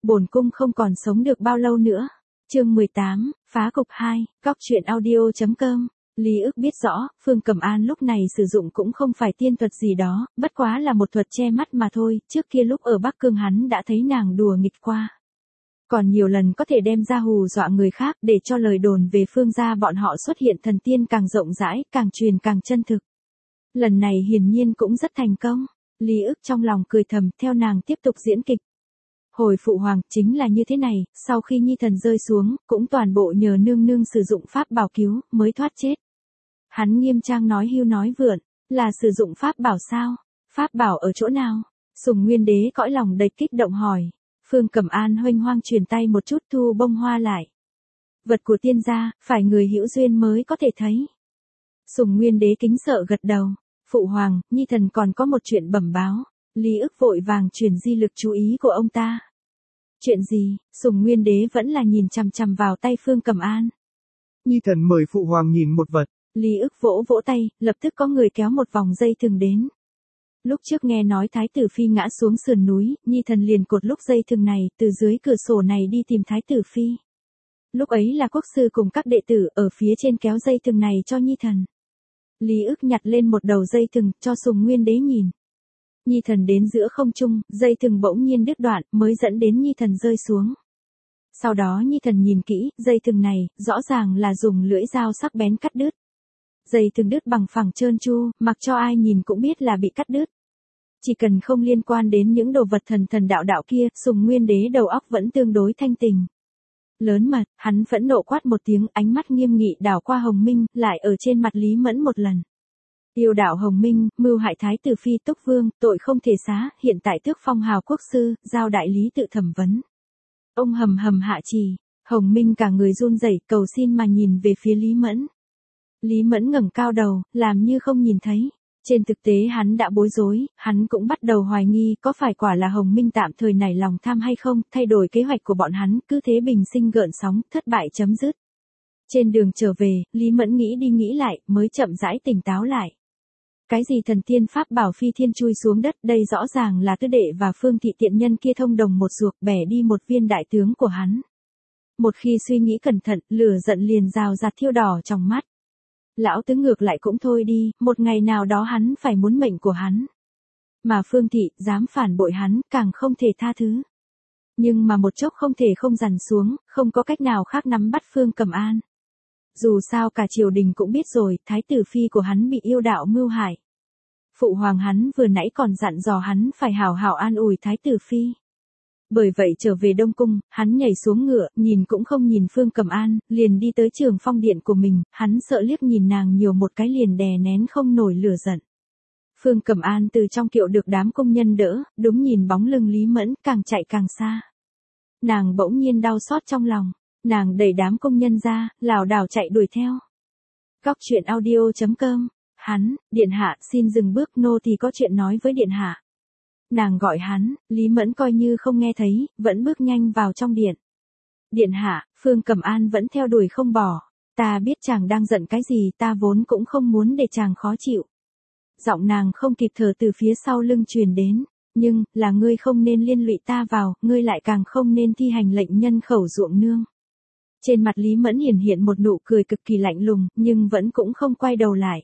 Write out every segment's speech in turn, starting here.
Bổn cung không còn sống được bao lâu nữa. Chương 18, phá cục 2, góc truyện audio.com. Lý ức biết rõ, Phương Cẩm An lúc này sử dụng cũng không phải tiên thuật gì đó, bất quá là một thuật che mắt mà thôi, trước kia lúc ở Bắc Cương hắn đã thấy nàng đùa nghịch qua. Còn nhiều lần có thể đem ra hù dọa người khác để cho lời đồn về Phương gia bọn họ xuất hiện thần tiên càng rộng rãi, càng truyền càng chân thực. Lần này hiển nhiên cũng rất thành công. Lý ức trong lòng cười thầm, theo nàng tiếp tục diễn kịch. Hồi phụ hoàng, chính là như thế này, sau khi nhi thần rơi xuống, cũng toàn bộ nhờ nương nương sử dụng pháp bảo cứu, mới thoát chết. Hắn nghiêm trang nói hưu nói vượn, là sử dụng pháp bảo sao? Pháp bảo ở chỗ nào? Sùng Nguyên Đế cõi lòng đầy kích động hỏi. Phương Cẩm An huênh hoang truyền tay một chút thu bông hoa lại. Vật của tiên gia, phải người hữu duyên mới có thể thấy. Sùng Nguyên Đế kính sợ gật đầu. Phụ hoàng, nhi thần còn có một chuyện bẩm báo. Lý ức vội vàng chuyển di lực chú ý của ông ta. Chuyện gì? Sùng Nguyên Đế vẫn là nhìn chằm chằm vào tay Phương Cẩm An. Nhi thần mời phụ hoàng nhìn một vật. Lý ức vỗ vỗ tay, lập tức có người kéo một vòng dây thừng đến. Lúc trước nghe nói Thái tử Phi ngã xuống sườn núi, nhi thần liền cột lúc dây thừng này, từ dưới cửa sổ này đi tìm Thái tử Phi. Lúc ấy là quốc sư cùng các đệ tử ở phía trên kéo dây thừng này cho nhi thần. Lý ức nhặt lên một đầu dây thừng, cho Sùng Nguyên Đế nhìn. Nhi thần đến giữa không trung, dây thừng bỗng nhiên đứt đoạn, mới dẫn đến nhi thần rơi xuống. Sau đó nhi thần nhìn kỹ, dây thừng này, rõ ràng là dùng lưỡi dao sắc bén cắt đứt. Dây thừng đứt bằng phẳng trơn tru, mặc cho ai nhìn cũng biết là bị cắt đứt. Chỉ cần không liên quan đến những đồ vật thần đạo kia, Sùng Nguyên Đế đầu óc vẫn tương đối thanh tình. Lớn mật, hắn phẫn nộ quát một tiếng, ánh mắt nghiêm nghị đảo qua Hồng Minh, lại ở trên mặt Lý Mẫn một lần. Yêu đạo Hồng Minh, mưu hại Thái tử Phi Túc Vương, tội không thể xá, hiện tại tước phong hào quốc sư, giao đại lý tự thẩm vấn. Ông hầm hầm hạ trì, Hồng Minh cả người run rẩy, cầu xin mà nhìn về phía Lý Mẫn. Lý Mẫn ngẩng cao đầu, làm như không nhìn thấy. Trên thực tế hắn đã bối rối, hắn cũng bắt đầu hoài nghi có phải quả là Hồng Minh tạm thời nảy lòng tham hay không, thay đổi kế hoạch của bọn hắn, cứ thế bình sinh gợn sóng, thất bại chấm dứt. Trên đường trở về, Lý Mẫn nghĩ đi nghĩ lại, mới chậm rãi tỉnh táo lại. Cái gì thần tiên pháp bảo phi thiên chui xuống đất, đây rõ ràng là Tư Đệ và Phương Thị tiện nhân kia thông đồng một ruột bẻ đi một viên đại tướng của hắn. Một khi suy nghĩ cẩn thận, lửa giận liền rào rạt thiêu đỏ trong mắt. Lão tứ ngược lại cũng thôi đi, một ngày nào đó hắn phải muốn mệnh của hắn. Mà Phương Thị, dám phản bội hắn, càng không thể tha thứ. Nhưng mà một chốc không thể không dằn xuống, không có cách nào khác nắm bắt Phương Cẩm An. Dù sao cả triều đình cũng biết rồi, Thái tử Phi của hắn bị yêu đạo mưu hại. Phụ hoàng hắn vừa nãy còn dặn dò hắn phải hảo hảo an ủi Thái tử Phi. Bởi vậy trở về Đông Cung, hắn nhảy xuống ngựa, nhìn cũng không nhìn Phương Cẩm An, liền đi tới Trường Phong điện của mình, hắn sợ liếc nhìn nàng nhiều một cái liền đè nén không nổi lửa giận. Phương Cẩm An từ trong kiệu được đám công nhân đỡ, đúng nhìn bóng lưng Lý Mẫn, càng chạy càng xa. Nàng bỗng nhiên đau xót trong lòng, nàng đẩy đám công nhân ra, lảo đảo chạy đuổi theo. Góc truyện audio.com. Hắn, điện hạ, xin dừng bước, nô thì có chuyện nói với điện hạ. Nàng gọi hắn, Lý Mẫn coi như không nghe thấy, vẫn bước nhanh vào trong điện. Điện hạ, Phương Cẩm An vẫn theo đuổi không bỏ. Ta biết chàng đang giận cái gì, ta vốn cũng không muốn để chàng khó chịu. Giọng nàng không kịp thở từ phía sau lưng truyền đến. Nhưng, là ngươi không nên liên lụy ta vào, ngươi lại càng không nên thi hành lệnh nhân khẩu ruộng nương. Trên mặt Lý Mẫn hiện một nụ cười cực kỳ lạnh lùng, nhưng vẫn cũng không quay đầu lại.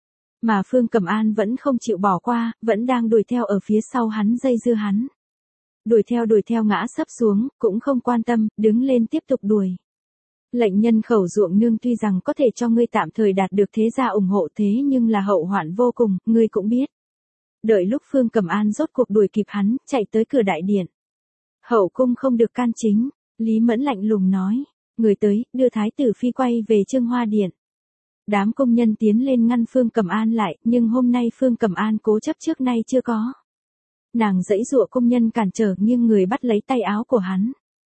Mà Phương Cẩm An vẫn không chịu bỏ qua, vẫn đang đuổi theo ở phía sau hắn dây dưa hắn. Đuổi theo ngã sấp xuống, cũng không quan tâm, đứng lên tiếp tục đuổi. Lệnh nhân khẩu ruộng nương tuy rằng có thể cho ngươi tạm thời đạt được thế gia ủng hộ thế nhưng là hậu hoạn vô cùng, ngươi cũng biết. Đợi lúc Phương Cẩm An rốt cuộc đuổi kịp hắn, chạy tới cửa đại điện. Hậu cung không được can chính, Lý Mẫn lạnh lùng nói. Người tới, đưa Thái tử Phi quay về Trương Hoa điện. Đám công nhân tiến lên ngăn Phương Cẩm An lại, nhưng hôm nay Phương Cẩm An cố chấp trước nay chưa có. Nàng giãy giụa công nhân cản trở nghiêng người bắt lấy tay áo của hắn.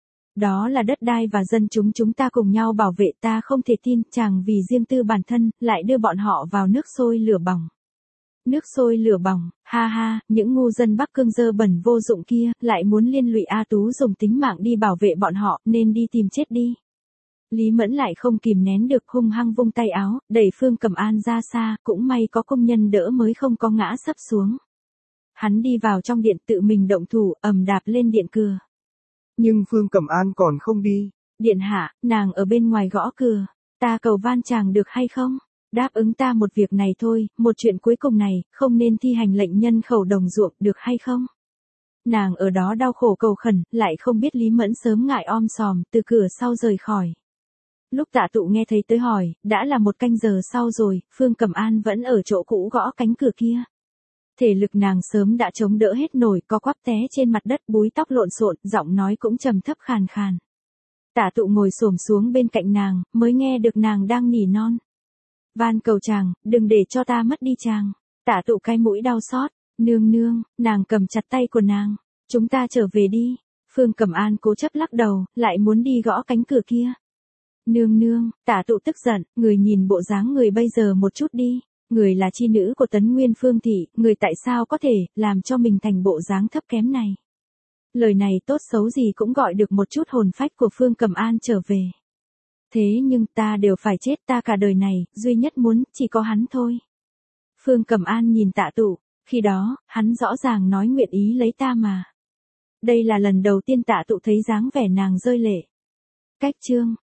Đó là đất đai và dân chúng ta cùng nhau bảo vệ, ta không thể tin chàng vì riêng tư bản thân, lại đưa bọn họ vào nước sôi lửa bỏng. Nước sôi lửa bỏng, ha ha, những ngu dân Bắc Cương dơ bẩn vô dụng kia, lại muốn liên lụy A Tú dùng tính mạng đi bảo vệ bọn họ, nên đi tìm chết đi. Lý Mẫn lại không kìm nén được hung hăng vung tay áo, đẩy Phương Cẩm An ra xa, cũng may có công nhân đỡ mới không có ngã sấp xuống. Hắn đi vào trong điện tự mình động thủ, ầm đạp lên điện cửa. Nhưng Phương Cẩm An còn không đi. Điện hạ, nàng ở bên ngoài gõ cửa, ta cầu van chàng được hay không? Đáp ứng ta một việc này thôi, một chuyện cuối cùng này, không nên thi hành lệnh nhân khẩu đồng ruộng được hay không? Nàng ở đó đau khổ cầu khẩn, lại không biết Lý Mẫn sớm ngại om sòm, từ cửa sau rời khỏi. Lúc Tạ Tụ nghe thấy tới hỏi, đã là 1 canh giờ sau rồi, Phương Cẩm An vẫn ở chỗ cũ gõ cánh cửa kia. Thể lực nàng sớm đã chống đỡ hết nổi, co quắp té trên mặt đất, búi tóc lộn xộn, giọng nói cũng trầm thấp khàn khàn. Tạ Tụ ngồi xổm xuống bên cạnh nàng, mới nghe được nàng đang nỉ non. Van cầu chàng, đừng để cho ta mất đi chàng. Tạ Tụ cái mũi đau xót, nương nương, nàng cầm chặt tay của nàng. Chúng ta trở về đi. Phương Cẩm An cố chấp lắc đầu, lại muốn đi gõ cánh cửa kia. Nương nương, Tạ Tụ tức giận, người nhìn bộ dáng người bây giờ một chút đi. Người là chi nữ của Tấn Nguyên Phương thị, người tại sao có thể làm cho mình thành bộ dáng thấp kém này? Lời này tốt xấu gì cũng gọi được một chút hồn phách của Phương Cẩm An trở về. Thế nhưng ta đều phải chết, ta cả đời này, duy nhất muốn, chỉ có hắn thôi. Phương Cẩm An nhìn Tạ Tụ, khi đó, hắn rõ ràng nói nguyện ý lấy ta mà. Đây là lần đầu tiên Tạ Tụ thấy dáng vẻ nàng rơi lệ. Cách chương